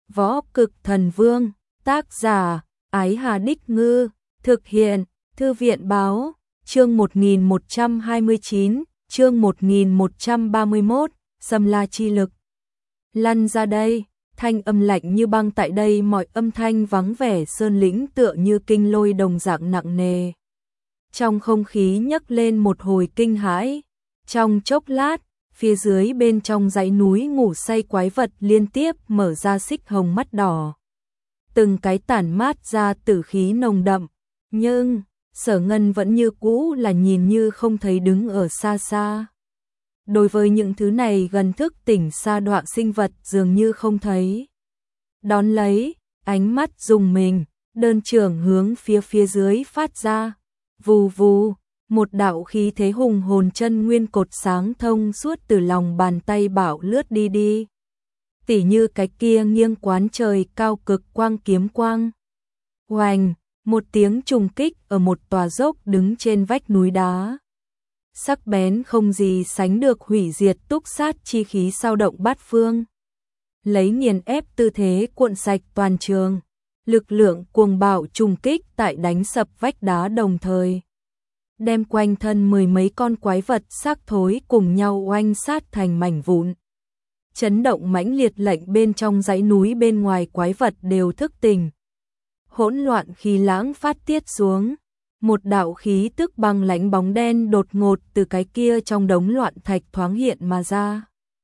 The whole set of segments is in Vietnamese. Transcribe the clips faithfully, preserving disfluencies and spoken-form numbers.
Võ Cực Thần Vương, tác giả, Ái Hà Đích Ngư, thực hiện, Thư viện Báo, chương một nghìn một trăm hai mươi chín, chương một nghìn một trăm ba mươi mốt, Xâm La Chi Lực. Lăn ra đây, thanh âm lạnh như băng tại đây, mọi âm thanh vắng vẻ sơn lĩnh tựa như kinh lôi đồng dạng nặng nề. Trong không khí nhấc lên một hồi kinh hãi, trong chốc lát, phía dưới bên trong dãy núi ngủ say quái vật liên tiếp mở ra xích hồng mắt đỏ. Từng cái tản mát ra tử khí nồng đậm, nhưng Sở Ngân vẫn như cũ là nhìn như không thấy, đứng ở xa xa. Đối với những thứ này gần thức tỉnh sa đọa sinh vật dường như không thấy. Đón lấy, ánh mắt dùng mình, đơn trưởng hướng phía phía dưới phát ra. Vù vù, một đạo khí thế hùng hồn chân nguyên cột sáng thông suốt từ lòng bàn tay bảo lướt đi đi. Tỉ như cái kia nghiêng quán trời cao cực quang kiếm quang. Oành, một tiếng trùng kích ở một tòa dốc đứng trên vách núi đá. Sắc bén không gì sánh được, hủy diệt túc sát chi khí sao động bát phương. Lấy nghiền ép tư thế cuộn sạch toàn trường. Lực lượng cuồng bạo trùng kích tại đánh sập vách đá đồng thời. Đem quanh thân mười mấy con quái vật xác thối cùng nhau oanh sát thành mảnh vụn. Chấn động mãnh liệt lệnh bên trong dãy núi bên ngoài quái vật đều thức tỉnh. Hỗn loạn khí lãng phát tiết xuống. Một đạo khí tức băng lãnh bóng đen đột ngột từ cái kia trong đống loạn thạch thoáng hiện mà ra.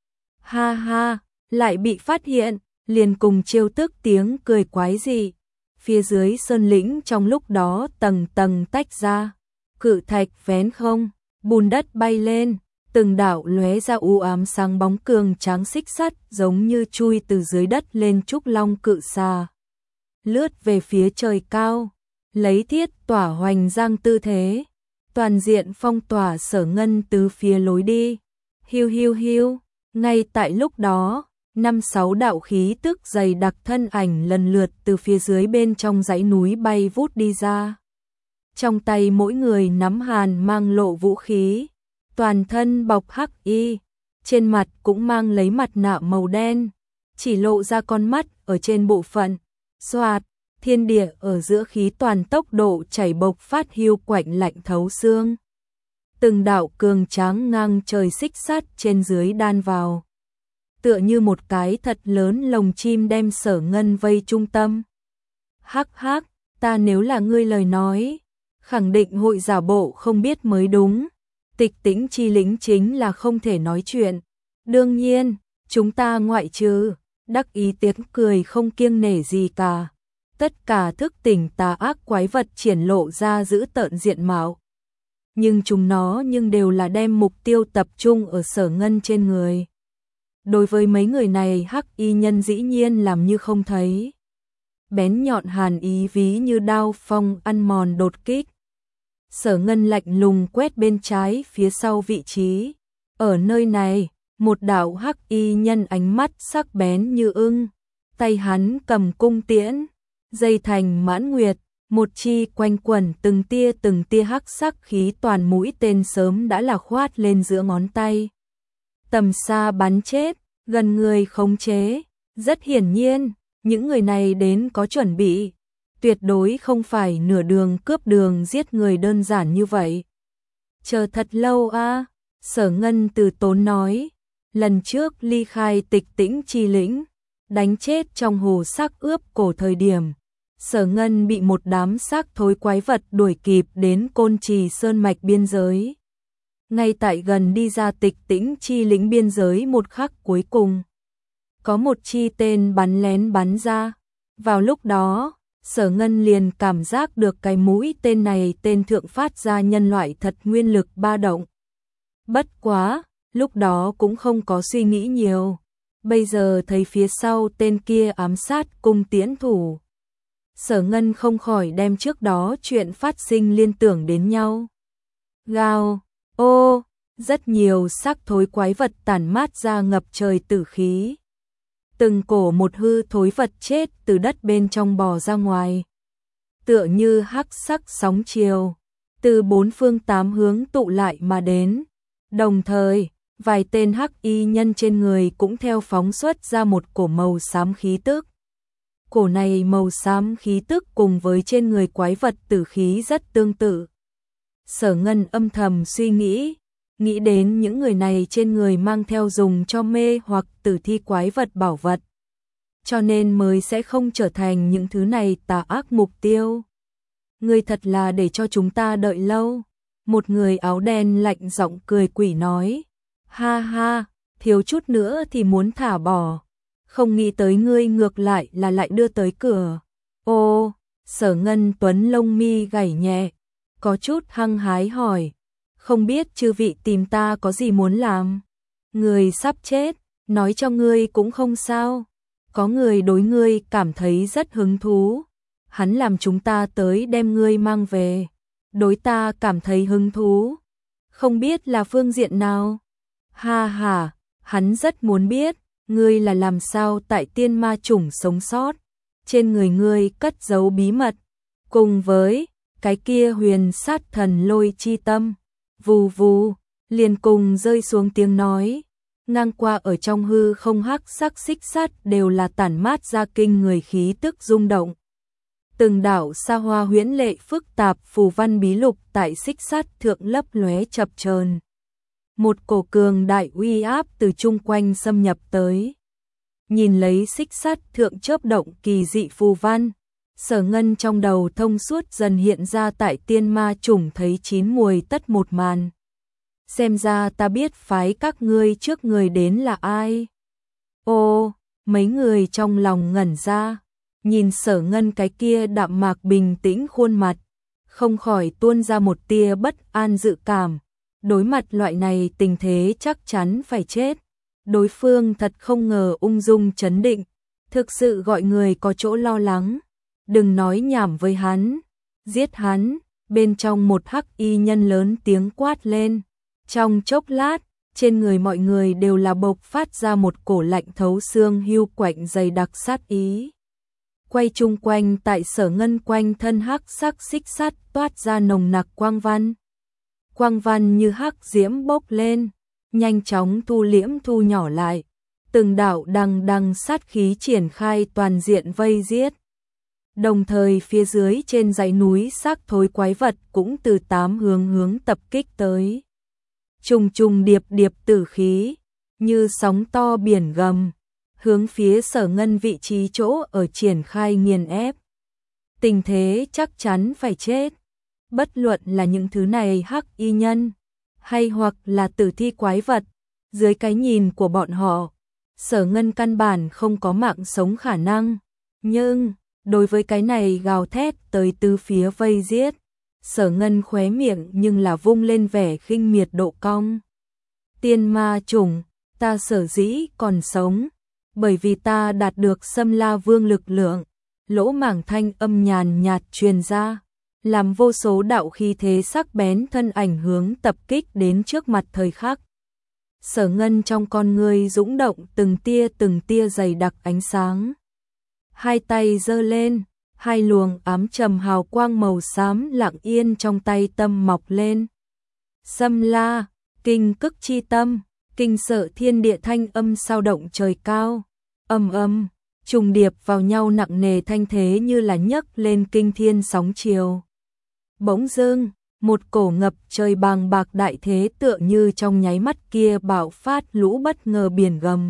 Ha ha, lại bị phát hiện, liền cùng trêu tức tiếng cười quái dị. Phía dưới sơn lĩnh trong lúc đó tầng tầng tách ra. Cự thạch vén không, bùn đất bay lên, từng đạo lóe ra u ám sáng bóng cường tráng xích sắt giống như chui từ dưới đất lên trúc long cự xà. Lướt về phía trời cao, lấy thiết tỏa hoành giang tư thế, toàn diện phong tỏa Sở Ngân từ phía lối đi. Hiu hiu hiu, ngay tại lúc đó, năm sáu đạo khí tức dày đặc thân ảnh lần lượt từ phía dưới bên trong dãy núi bay vút đi ra. Trong tay mỗi người nắm hàn mang lộ vũ khí, toàn thân bọc hắc y, trên mặt cũng mang lấy mặt nạ màu đen, chỉ lộ ra con mắt ở trên bộ phận. Xoạt, thiên địa ở giữa khí toàn tốc độ chảy bộc phát hiu quạnh lạnh thấu xương. Từng đạo cường tráng ngang trời xích sắt trên dưới đan vào. Tựa như một cái thật lớn lồng chim đem Sở Ngân vây trung tâm. Hắc hắc, ta nếu là ngươi lời nói, khẳng định hội giả bộ không biết mới đúng. Tịch Tĩnh chi lĩnh chính là không thể nói chuyện. Đương nhiên, chúng ta ngoại trừ, đắc ý tiếng cười không kiêng nể gì cả. Tất cả thức tỉnh tà ác quái vật triển lộ ra giữ tợn diện mạo. Nhưng chúng nó nhưng đều là đem mục tiêu tập trung ở Sở Ngân trên người. Đối với mấy người này hắc y nhân dĩ nhiên làm như không thấy. Bén nhọn hàn ý ví như đao phong ăn mòn đột kích. Sở Ngân lạnh lùng quét bên trái phía sau vị trí. Ở nơi này, một đạo hắc y nhân ánh mắt sắc bén như ưng. Tay hắn cầm cung tiễn, dây thành mãn nguyệt, một chi quanh quẩn từng tia từng tia hắc sắc khí toàn mũi tên sớm đã là khoát lên giữa ngón tay. Tầm xa bắn chết, gần người khống chế. Rất hiển nhiên, những người này đến có chuẩn bị. Tuyệt đối không phải nửa đường cướp đường giết người đơn giản như vậy. Chờ thật lâu a, à, Sở Ngân từ tốn nói. Lần trước ly khai Tịch Tĩnh chi lĩnh, đánh chết trong hồ xác ướp cổ thời điểm. Sở Ngân bị một đám xác thối quái vật đuổi kịp đến Côn Trì Sơn Mạch biên giới. Ngay tại gần đi ra Tịch Tĩnh chi lĩnh biên giới một khắc cuối cùng, có một chi tên bắn lén bắn ra. Vào lúc đó, Sở Ngân liền cảm giác được cái mũi tên này tên thượng phát ra nhân loại thật nguyên lực ba động. Bất quá, lúc đó cũng không có suy nghĩ nhiều. Bây giờ thấy phía sau tên kia ám sát cung tiễn thủ. Sở Ngân không khỏi đem trước đó chuyện phát sinh liên tưởng đến nhau. Gào, ô, rất nhiều xác thối quái vật tản mát ra ngập trời tử khí. Từng cổ một hư thối vật chết từ đất bên trong bò ra ngoài. Tựa như hắc sắc sóng chiều, từ bốn phương tám hướng tụ lại mà đến. Đồng thời, vài tên hắc y nhân trên người cũng theo phóng xuất ra một cổ màu xám khí tức. cổ này màu xám khí tức cùng với trên người quái vật tử khí rất tương tự. Sở Ngân âm thầm suy nghĩ, nghĩ đến những người này trên người mang theo dùng cho mê hoặc tử thi quái vật bảo vật, cho nên mới sẽ không trở thành những thứ này tà ác mục tiêu. Ngươi thật là để cho chúng ta đợi lâu. Một người áo đen lạnh giọng cười quỷ nói, ha ha, thiếu chút nữa thì muốn thả bỏ, không nghĩ tới ngươi ngược lại là lại đưa tới cửa. Ô, Sở Ngân Tuấn lông mi gảy nhẹ, có chút hăng hái hỏi, không biết chư vị tìm ta có gì muốn làm? Người sắp chết, nói cho ngươi cũng không sao. Có người đối ngươi cảm thấy rất hứng thú, hắn làm chúng ta tới đem ngươi mang về. Đối ta cảm thấy hứng thú, không biết là phương diện nào. Ha ha, hắn rất muốn biết, ngươi là làm sao tại tiên ma chủng sống sót, trên người ngươi cất giấu bí mật, cùng với cái kia huyền sát thần lôi chi tâm. Vù vù, liền cùng rơi xuống tiếng nói, ngang qua ở trong hư không hắc sắc xích sắt đều là tản mát ra kinh người khí tức rung động. Từng đạo sa hoa huyễn lệ phức tạp phù văn bí lục tại xích sắt thượng lấp lóe chập chờn. Một cổ cường đại uy áp từ chung quanh xâm nhập tới. Nhìn lấy xích sắt thượng chớp động kỳ dị phù văn, Sở Ngân trong đầu thông suốt dần hiện ra tại tiên ma chủng thấy chín mùi tất một màn. Xem ra ta biết phái các ngươi trước người đến là ai. Ô, mấy người trong lòng ngẩn ra, nhìn Sở Ngân cái kia đạm mạc bình tĩnh khuôn mặt, không khỏi tuôn ra một tia bất an dự cảm. Đối mặt loại này tình thế chắc chắn phải chết. Đối phương thật không ngờ ung dung chấn định, thực sự gọi người có chỗ lo lắng. Đừng nói nhảm với hắn, giết hắn. Bên trong một hắc y nhân lớn tiếng quát lên. Trong chốc lát, trên người mọi người đều là bộc phát ra một cổ lạnh thấu xương hưu quạnh dày đặc sát ý. Quay chung quanh tại Sở Ngân quanh thân hắc sắc xích sắt toát ra nồng nặc quang văn. Quang văn như hắc diễm bốc lên, nhanh chóng thu liễm thu nhỏ lại. Từng đạo đằng đằng sát khí triển khai toàn diện vây giết. Đồng thời phía dưới trên dãy núi xác thối quái vật cũng từ tám hướng hướng tập kích tới. Trùng trùng điệp điệp tử khí, như sóng to biển gầm, hướng phía Sở Ngân vị trí chỗ ở triển khai nghiền ép. Tình thế chắc chắn phải chết. Bất luận là những thứ này hắc y nhân, hay hoặc là tử thi quái vật, dưới cái nhìn của bọn họ, Sở Ngân căn bản không có mạng sống khả năng. Nhưng, đối với cái này gào thét tới tứ phía vây giết, Sở Ngân khóe miệng nhưng là vung lên vẻ khinh miệt độ cong. Tiên ma chủng, ta sở dĩ còn sống, bởi vì ta đạt được Xâm La Vương lực lượng. Lỗ mảng thanh âm nhàn nhạt truyền ra, làm vô số đạo khí thế sắc bén thân ảnh hướng tập kích đến trước mặt thời khắc. Sở Ngân trong con người dũng động từng tia từng tia dày đặc ánh sáng. Hai tay giơ lên, hai luồng ám trầm hào quang màu xám lặng yên trong tay tâm mọc lên. Xâm La, kinh cức chi tâm, kinh sợ thiên địa thanh âm sao động trời cao. Âm âm, trùng điệp vào nhau nặng nề thanh thế như là nhấc lên kinh thiên sóng chiều. Bỗng dưng, một cổ ngập trời bàng bạc đại thế tựa như trong nháy mắt kia bạo phát lũ bất ngờ biển gầm.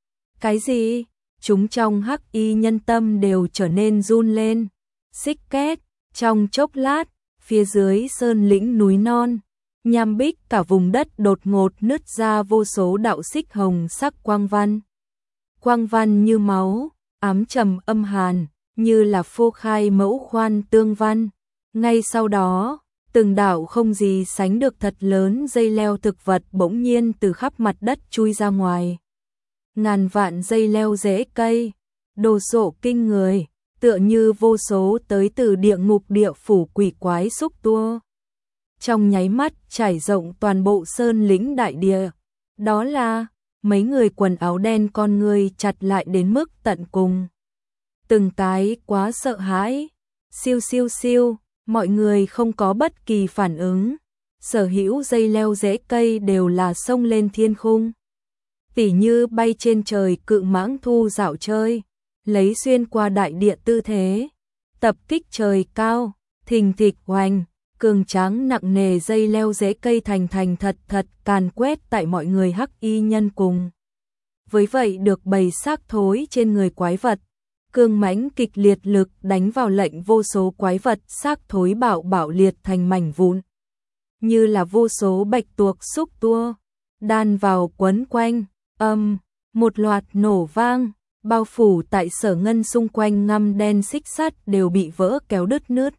Cái gì? Chúng trong hắc y nhân tâm đều trở nên run lên. Xích két, trong chốc lát, phía dưới sơn lĩnh núi non, nham bích cả vùng đất đột ngột nứt ra vô số đạo xích hồng sắc quang văn. Quang văn như máu, ám trầm âm hàn, như là phô khai mẫu khoan tương văn. Ngay sau đó, từng đạo không gì sánh được thật lớn dây leo thực vật bỗng nhiên từ khắp mặt đất chui ra ngoài. Ngàn vạn dây leo rễ cây, đồ sộ kinh người, tựa như vô số tới từ địa ngục địa phủ quỷ quái xúc tua. Trong nháy mắt trải rộng toàn bộ sơn lĩnh đại địa. Đó là mấy người quần áo đen con người chặt lại đến mức tận cùng. Từng cái quá sợ hãi, siêu siêu siêu, mọi người không có bất kỳ phản ứng. Sở hữu dây leo rễ cây đều là xông lên thiên khung. Tỉ như bay trên trời cự mãng thu dạo chơi, lấy xuyên qua đại địa tư thế, tập kích trời cao, thình thịch oanh, cường tráng nặng nề dây leo rễ cây thành thành thật thật càn quét tại mọi người hắc y nhân cùng. Với vậy được bầy xác thối trên người quái vật, cương mãnh kịch liệt lực đánh vào lệnh vô số quái vật xác thối bạo bạo liệt thành mảnh vụn. Như là vô số bạch tuộc xúc tua, đan vào quấn quanh, âm, một loạt nổ vang, bao phủ tại Sở Ngân xung quanh ngăm đen xích sắt đều bị vỡ kéo đứt nứt.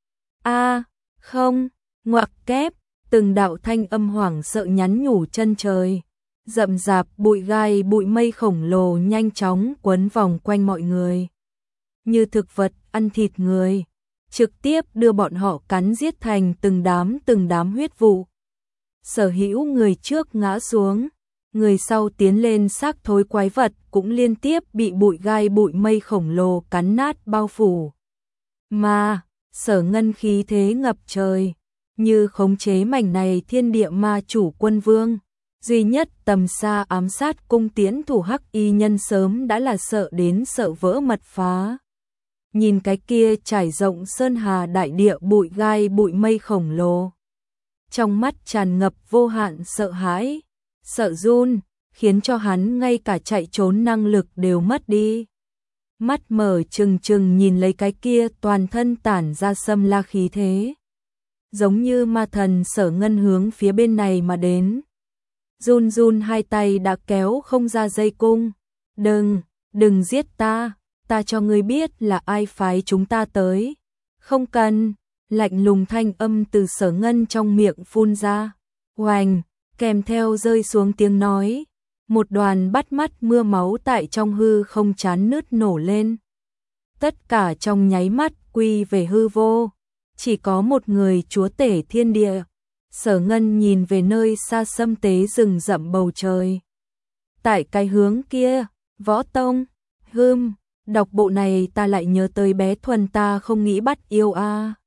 A, không, ngoặc kép, từng đạo thanh âm hoảng sợ nhắn nhủ chân trời. Rậm rạp bụi gai bụi mây khổng lồ nhanh chóng quấn vòng quanh mọi người. Như thực vật ăn thịt người, trực tiếp đưa bọn họ cắn giết thành từng đám từng đám huyết vụ. Sở hữu người trước ngã xuống, người sau tiến lên xác thối quái vật cũng liên tiếp bị bụi gai bụi mây khổng lồ cắn nát bao phủ. Mà, Sở Ngân khí thế ngập trời, như khống chế mảnh này thiên địa ma chủ quân vương. Duy nhất tầm xa ám sát cung tiễn thủ hắc y nhân sớm đã là sợ đến sợ vỡ mật phá. Nhìn cái kia trải rộng sơn hà đại địa bụi gai bụi mây khổng lồ. Trong mắt tràn ngập vô hạn sợ hãi, sợ run, khiến cho hắn ngay cả chạy trốn năng lực đều mất đi. Mắt mở trừng trừng nhìn lấy cái kia toàn thân tản ra xâm la khí thế. Giống như ma thần Sở Ngân hướng phía bên này mà đến. Run run hai tay đã kéo không ra dây cung. Đừng, đừng giết ta, ta cho ngươi biết là ai phái chúng ta tới. Không cần, lạnh lùng thanh âm từ Sở Ngân trong miệng phun ra. Oành, kèm theo rơi xuống tiếng nói. Một đoàn bắt mắt mưa máu tại trong hư không chán nứt nổ lên. Tất cả trong nháy mắt quy về hư vô. Chỉ có một người chúa tể thiên địa. Sở Ngân nhìn về nơi xa xâm tế rừng rậm bầu trời. Tại cái hướng kia, Võ Tông, hưm, đọc bộ này ta lại nhớ tới bé Thuần ta không nghĩ bắt yêu a. À.